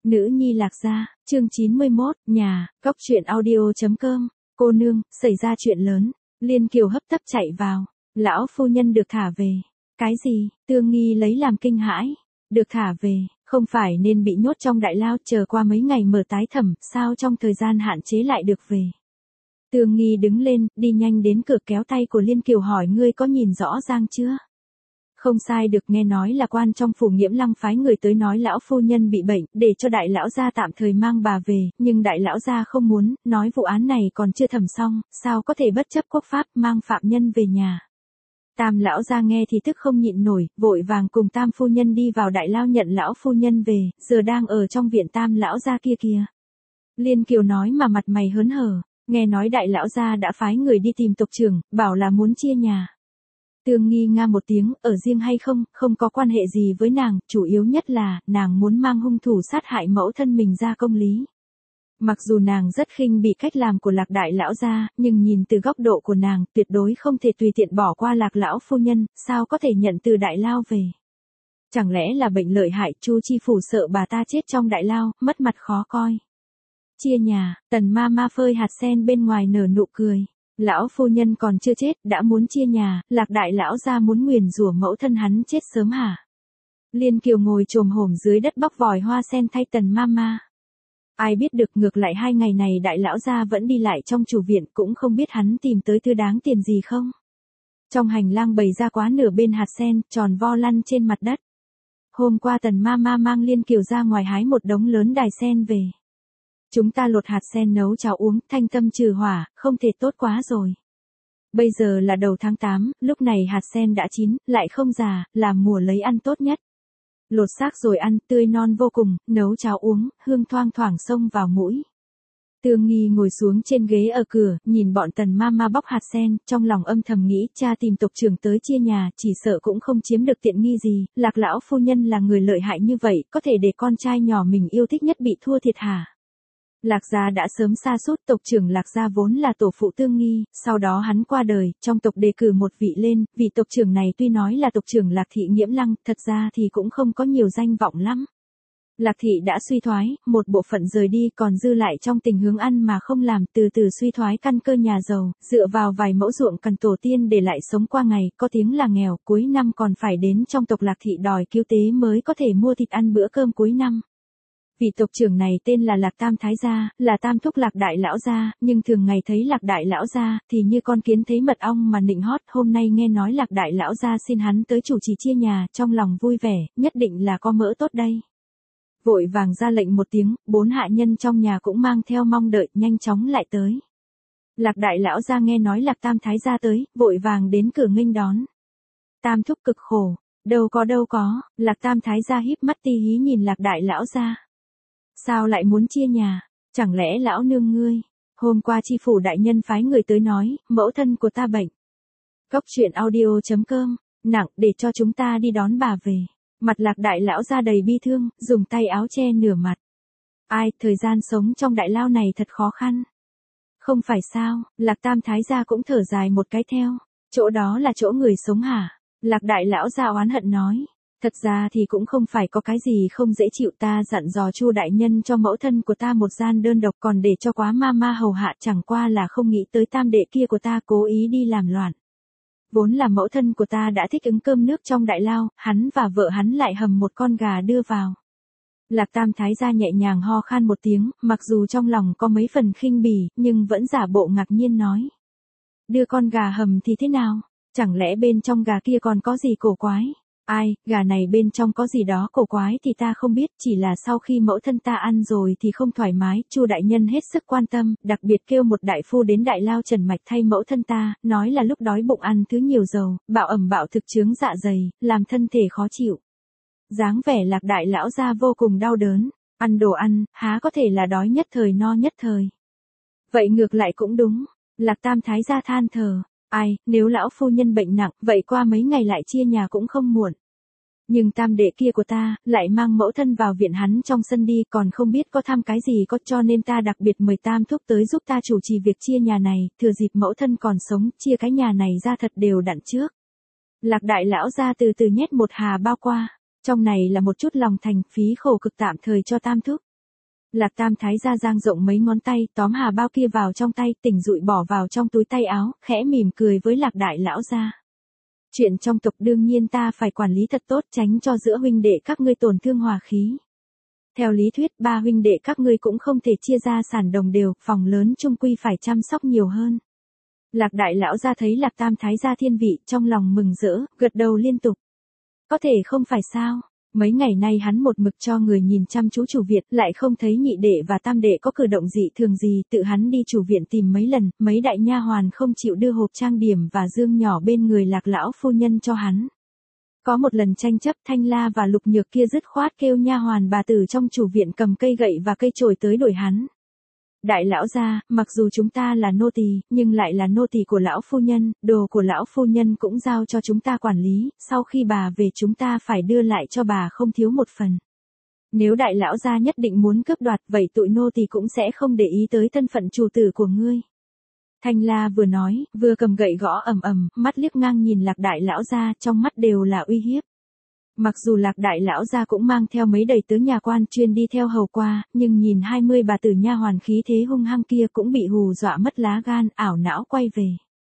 Nữ nhi Lạc Gia, chương 91, nhà, Cóc truyện audio.com, cô nương, xảy ra chuyện lớn, Liên Kiều hấp tấp chạy vào, lão phu nhân được thả về, cái gì, Tương Nghi lấy làm kinh hãi, được thả về, không phải nên bị nhốt trong đại lao chờ qua mấy ngày mở tái thẩm, sao trong thời gian hạn chế lại được về. Tương Nghi đứng lên, đi nhanh đến cửa kéo tay của Liên Kiều hỏi ngươi có nhìn rõ ràng chưa? Không sai được, nghe nói là quan trong phủ Nghiễm Lăng phái người tới nói lão phu nhân bị bệnh, để cho đại lão gia tạm thời mang bà về, nhưng đại lão gia không muốn, nói vụ án này còn chưa thẩm xong, sao có thể bất chấp quốc pháp mang phạm nhân về nhà. Tam lão gia nghe thì tức không nhịn nổi, vội vàng cùng Tam phu nhân đi vào đại lao nhận lão phu nhân về, giờ đang ở trong viện Tam lão gia kia kìa. Liên Kiều nói mà mặt mày hớn hở, nghe nói đại lão gia đã phái người đi tìm tộc trưởng, bảo là muốn chia nhà. Tương Nghi nga một tiếng, ở riêng hay không, không có quan hệ gì với nàng, chủ yếu nhất là, nàng muốn mang hung thủ sát hại mẫu thân mình ra công lý. Mặc dù nàng rất khinh bị cách làm của Lạc đại lão gia, nhưng nhìn từ góc độ của nàng, tuyệt đối không thể tùy tiện bỏ qua Lạc lão phu nhân, sao có thể nhận từ đại lao về. Chẳng lẽ là bệnh lợi hại, Chu Chi phủ sợ bà ta chết trong đại lao, mất mặt khó coi. Chia nhà, Tần ma ma phơi hạt sen bên ngoài nở nụ cười. Lão phu nhân còn chưa chết, đã muốn chia nhà, Lạc đại lão gia muốn nguyền rủa mẫu thân hắn chết sớm hả? Liên Kiều ngồi chồm hổm dưới đất bóc vòi hoa sen thay Tần mama. Ai biết được, ngược lại 2 ngày này đại lão gia vẫn đi lại trong chủ viện, cũng không biết hắn tìm tới thứ đáng tiền gì không. Trong hành lang bày ra quá nửa bên hạt sen, tròn vo lăn trên mặt đất. Hôm qua Tần mama mang Liên Kiều ra ngoài hái một đống lớn đài sen về. Chúng ta lột hạt sen nấu cháo uống, thanh tâm trừ hỏa, không thể tốt quá rồi. Bây giờ là đầu tháng 8, lúc này hạt sen đã chín, lại không già, là mùa lấy ăn tốt nhất. Lột xác rồi ăn, tươi non vô cùng, nấu cháo uống, hương thoang thoảng xông vào mũi. Tương Nghi ngồi xuống trên ghế ở cửa, nhìn bọn Tần mama bóc hạt sen, trong lòng âm thầm nghĩ, cha tìm tộc trưởng tới chia nhà, chỉ sợ cũng không chiếm được tiện nghi gì, Lạc lão phu nhân là người lợi hại như vậy, có thể để con trai nhỏ mình yêu thích nhất bị thua thiệt hả? Lạc gia đã sớm sa sút, tộc trưởng Lạc gia vốn là tổ phụ Tương Nghi, sau đó hắn qua đời, trong tộc đề cử một vị lên, vị tộc trưởng này tuy nói là tộc trưởng Lạc thị Nghiễm Lăng, thật ra thì cũng không có nhiều danh vọng lắm. Lạc thị đã suy thoái, một bộ phận rời đi còn dư lại trong tình hướng ăn mà không làm, từ từ suy thoái căn cơ nhà giàu, dựa vào vài mẫu ruộng cằn tổ tiên để lại sống qua ngày, có tiếng là nghèo, cuối năm còn phải đến trong tộc Lạc thị đòi cứu tế mới có thể mua thịt ăn bữa cơm cuối năm. Vị tộc trưởng này tên là Lạc Tam Thái gia, là tam thúc Lạc đại lão gia, nhưng thường ngày thấy Lạc đại lão gia thì như con kiến thấy mật ong mà nịnh hót, hôm nay nghe nói Lạc đại lão gia xin hắn tới chủ trì chia nhà, trong lòng vui vẻ, nhất định là có mỡ tốt đây. Vội vàng ra lệnh một tiếng, 4 hạ nhân trong nhà cũng mang theo mong đợi, nhanh chóng lại tới. Lạc đại lão gia nghe nói Lạc Tam Thái gia tới, vội vàng đến cửa nghênh đón. Tam thúc cực khổ, đâu có, Lạc Tam Thái gia híp mắt ti hí nhìn Lạc đại lão gia. Sao lại muốn chia nhà, chẳng lẽ lão nương ngươi, hôm qua chi phủ đại nhân phái người tới nói, mẫu thân của ta bệnh. Cóc truyện audio.com, nặng để cho chúng ta đi đón bà về. Mặt Lạc đại lão ra đầy bi thương, dùng tay áo che nửa mặt. Ai, thời gian sống trong đại lao này thật khó khăn. Không phải sao, Lạc Tam Thái gia cũng thở dài một cái theo. Chỗ đó là chỗ người sống hả? Lạc đại lão ra oán hận nói. Thật ra thì cũng không phải có cái gì không dễ chịu, ta dặn dò Chu đại nhân cho mẫu thân của ta một gian đơn độc, còn để cho quá ma hầu hạ, chẳng qua là không nghĩ tới tam đệ kia của ta cố ý đi làm loạn. Vốn là mẫu thân của ta đã thích ứng cơm nước trong đại lao, hắn và vợ hắn lại hầm một con gà đưa vào. Lạc Tam Thái gia nhẹ nhàng ho khan một tiếng, mặc dù trong lòng có mấy phần khinh bỉ, nhưng vẫn giả bộ ngạc nhiên nói. Đưa con gà hầm thì thế nào? Chẳng lẽ bên trong gà kia còn có gì cổ quái? Ai, gà này bên trong có gì đó cổ quái thì ta không biết, chỉ là sau khi mẫu thân ta ăn rồi thì không thoải mái, Chu đại nhân hết sức quan tâm, đặc biệt kêu một đại phu đến đại lao trần mạch thay mẫu thân ta, nói là lúc đói bụng ăn thứ nhiều dầu, bạo ẩm bạo thực chướng dạ dày, làm thân thể khó chịu. Dáng vẻ Lạc đại lão gia vô cùng đau đớn, ăn đồ ăn, há có thể là đói nhất thời no nhất thời. Vậy ngược lại cũng đúng, Lạc Tam Thái gia than thở. Ai, nếu lão phu nhân bệnh nặng, vậy qua mấy ngày lại chia nhà cũng không muộn. Nhưng tam đệ kia của ta, lại mang mẫu thân vào viện hắn trong sân đi, còn không biết có thăm cái gì có, cho nên ta đặc biệt mời tam thúc tới giúp ta chủ trì việc chia nhà này, thừa dịp mẫu thân còn sống, chia cái nhà này ra thật đều đặn trước. Lạc đại lão ra từ từ nhét một hà bao qua, trong này là một chút lòng thành, phí khổ cực tạm thời cho tam thúc. Lạc Tam Thái gia dang rộng mấy ngón tay, tóm hà bao kia vào trong tay, tỉnh dụi bỏ vào trong túi tay áo, khẽ mỉm cười với Lạc đại lão gia. Chuyện trong tộc đương nhiên ta phải quản lý thật tốt, tránh cho giữa huynh đệ các ngươi tổn thương hòa khí. Theo lý thuyết, ba huynh đệ các ngươi cũng không thể chia ra sản đồng đều, phòng lớn chung quy phải chăm sóc nhiều hơn. Lạc đại lão gia thấy Lạc Tam Thái gia thiên vị, trong lòng mừng rỡ, gật đầu liên tục. Có thể không phải sao? Mấy ngày nay hắn một mực cho người nhìn chăm chú chủ viện, lại không thấy nhị đệ và tam đệ có cử động dị thường gì, tự hắn đi chủ viện tìm mấy lần, mấy đại nha hoàn không chịu đưa hộp trang điểm và dương nhỏ bên người Lạc lão phu nhân cho hắn. Có một lần tranh chấp, Thanh La và Lục Nhược kia dứt khoát kêu nha hoàn bà tử trong chủ viện cầm cây gậy và cây chổi tới đuổi hắn. Đại lão gia, mặc dù chúng ta là nô tỳ, nhưng lại là nô tỳ của lão phu nhân, đồ của lão phu nhân cũng giao cho chúng ta quản lý, sau khi bà về chúng ta phải đưa lại cho bà không thiếu một phần. Nếu đại lão gia nhất định muốn cướp đoạt, vậy tụi nô tỳ cũng sẽ không để ý tới thân phận chủ tử của ngươi. Thanh La vừa nói, vừa cầm gậy gõ ầm ầm, mắt liếc ngang nhìn Lạc đại lão gia, trong mắt đều là uy hiếp. Mặc dù Lạc đại lão gia cũng mang theo mấy đầy tớ nhà quan chuyên đi theo hầu qua, nhưng nhìn 20 bà tử nha hoàn khí thế hung hăng kia cũng bị hù dọa mất lá gan, ảo não quay về.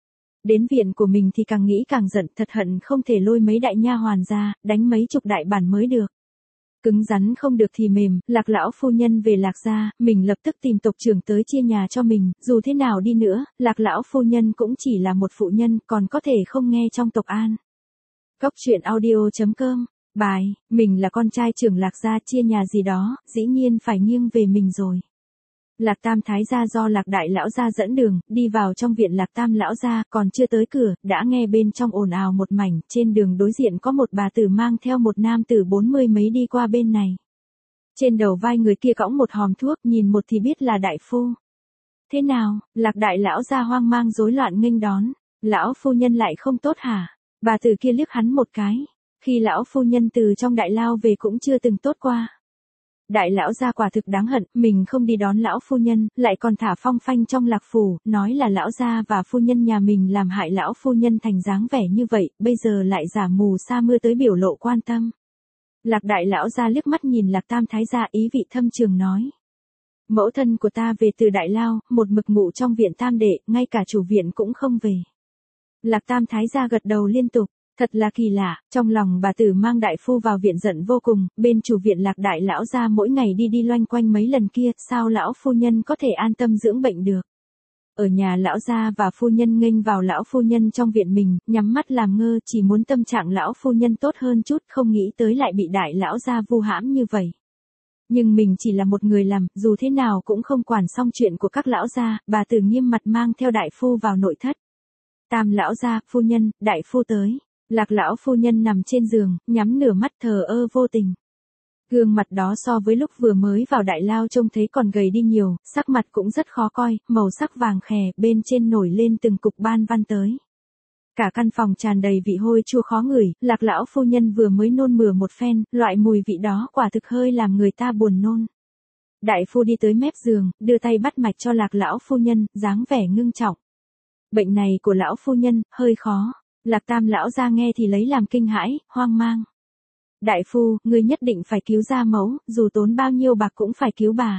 Đến viện của mình thì càng nghĩ càng giận, thật hận không thể lôi mấy đại nha hoàn ra, đánh mấy chục đại bản mới được. Cứng rắn không được thì mềm, Lạc lão phu nhân về Lạc gia, mình lập tức tìm tộc trưởng tới chia nhà cho mình, dù thế nào đi nữa, Lạc lão phu nhân cũng chỉ là một phụ nhân, còn có thể không nghe trong tộc an. Cốc truyện audio.com. Bài, mình là con trai trưởng Lạc gia, chia nhà gì đó, dĩ nhiên phải nghiêng về mình rồi. Lạc Tam Thái gia do Lạc đại lão gia dẫn đường, đi vào trong viện Lạc Tam lão gia, còn chưa tới cửa, đã nghe bên trong ồn ào một mảnh, trên đường đối diện có một bà tử mang theo một nam tử 40 mấy đi qua bên này. Trên đầu vai người kia cõng một hòm thuốc, nhìn một thì biết là đại phu. Thế nào, Lạc đại lão gia hoang mang rối loạn nghênh đón, lão phu nhân lại không tốt hả? Bà tử kia liếc hắn một cái. Khi lão phu nhân từ trong đại lao về cũng chưa từng tốt qua. Đại lão gia quả thực đáng hận, mình không đi đón lão phu nhân, lại còn thả phong phanh trong Lạc phủ, nói là lão gia và phu nhân nhà mình làm hại lão phu nhân thành dáng vẻ như vậy, bây giờ lại giả mù sa mưa tới biểu lộ quan tâm. Lạc đại lão gia liếc mắt nhìn Lạc Tam Thái gia, ý vị thâm trường nói. Mẫu thân của ta về từ đại lao, một mực ngủ trong viện tam đệ, ngay cả chủ viện cũng không về. Lạc Tam Thái gia gật đầu liên tục. Thật là kỳ lạ, trong lòng bà tử mang đại phu vào viện giận vô cùng, bên chủ viện Lạc đại lão gia mỗi ngày đi loanh quanh mấy lần kia, sao lão phu nhân có thể an tâm dưỡng bệnh được. Ở nhà lão gia và phu nhân nghênh vào lão phu nhân trong viện mình, nhắm mắt làm ngơ, chỉ muốn tâm trạng lão phu nhân tốt hơn chút, không nghĩ tới lại bị đại lão gia vu hãm như vậy. Nhưng mình chỉ là một người làm, dù thế nào cũng không quản xong chuyện của các lão gia, bà tử nghiêm mặt mang theo đại phu vào nội thất. Tam lão gia, phu nhân, đại phu tới. Lạc lão phu nhân nằm trên giường, nhắm nửa mắt thờ ơ vô tình. Gương mặt đó so với lúc vừa mới vào đại lao trông thấy còn gầy đi nhiều, sắc mặt cũng rất khó coi, màu sắc vàng khè, bên trên nổi lên từng cục ban văn tới. Cả căn phòng tràn đầy vị hôi chua khó ngửi, Lạc lão phu nhân vừa mới nôn mửa một phen, loại mùi vị đó quả thực hơi làm người ta buồn nôn. Đại phu đi tới mép giường, đưa tay bắt mạch cho Lạc lão phu nhân, dáng vẻ ngưng trọng. Bệnh này của lão phu nhân, hơi khó. Lạc Tam lão gia nghe thì lấy làm kinh hãi, hoang mang. Đại phu, ngươi nhất định phải cứu gia mẫu, dù tốn bao nhiêu bạc cũng phải cứu bà.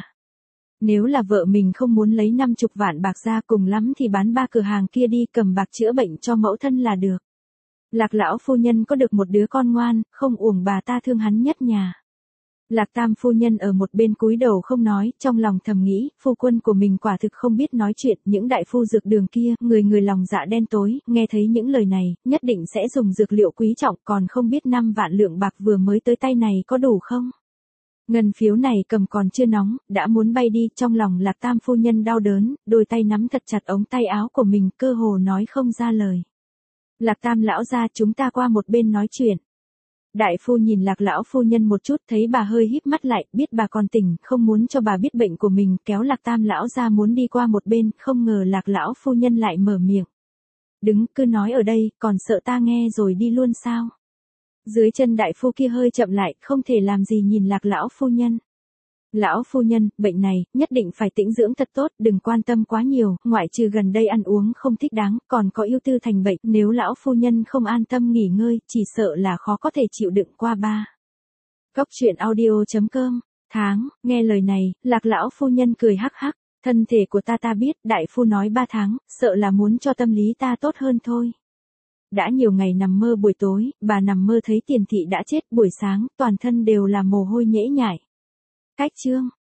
Nếu là vợ mình không muốn lấy 50 vạn bạc ra, cùng lắm thì bán 3 cửa hàng kia đi, cầm bạc chữa bệnh cho mẫu thân là được. Lạc lão phu nhân có được một đứa con ngoan, không uổng bà ta thương hắn nhất nhà. Lạc Tam phu nhân ở một bên cúi đầu không nói, trong lòng thầm nghĩ, phu quân của mình quả thực không biết nói chuyện, những đại phu dược đường kia, người lòng dạ đen tối, nghe thấy những lời này, nhất định sẽ dùng dược liệu quý trọng, còn không biết 5 vạn lượng bạc vừa mới tới tay này có đủ không? Ngân phiếu này cầm còn chưa nóng, đã muốn bay đi, trong lòng Lạc Tam phu nhân đau đớn, đôi tay nắm thật chặt ống tay áo của mình, cơ hồ nói không ra lời. Lạc Tam lão gia, chúng ta qua một bên nói chuyện. Đại phu nhìn Lạc lão phu nhân một chút, thấy bà hơi híp mắt lại, biết bà còn tỉnh, không muốn cho bà biết bệnh của mình, kéo Lạc Tam lão ra muốn đi qua một bên, không ngờ Lạc lão phu nhân lại mở miệng. Đứng, cứ nói ở đây, còn sợ ta nghe rồi đi luôn sao? Dưới chân đại phu kia hơi chậm lại, không thể làm gì nhìn Lạc lão phu nhân. Lão phu nhân, bệnh này, nhất định phải tĩnh dưỡng thật tốt, đừng quan tâm quá nhiều, ngoại trừ gần đây ăn uống không thích đáng, còn có ưu tư thành bệnh, nếu lão phu nhân không an tâm nghỉ ngơi, chỉ sợ là khó có thể chịu đựng qua ba. Cốc truyện audio.com tháng, nghe lời này, Lạc lão phu nhân cười hắc hắc, thân thể của ta biết, đại phu nói 3 tháng, sợ là muốn cho tâm lý ta tốt hơn thôi. Đã nhiều ngày nằm mơ buổi tối, bà nằm mơ thấy Tiền thị đã chết, buổi sáng, toàn thân đều là mồ hôi nhễ nhại. Cách chương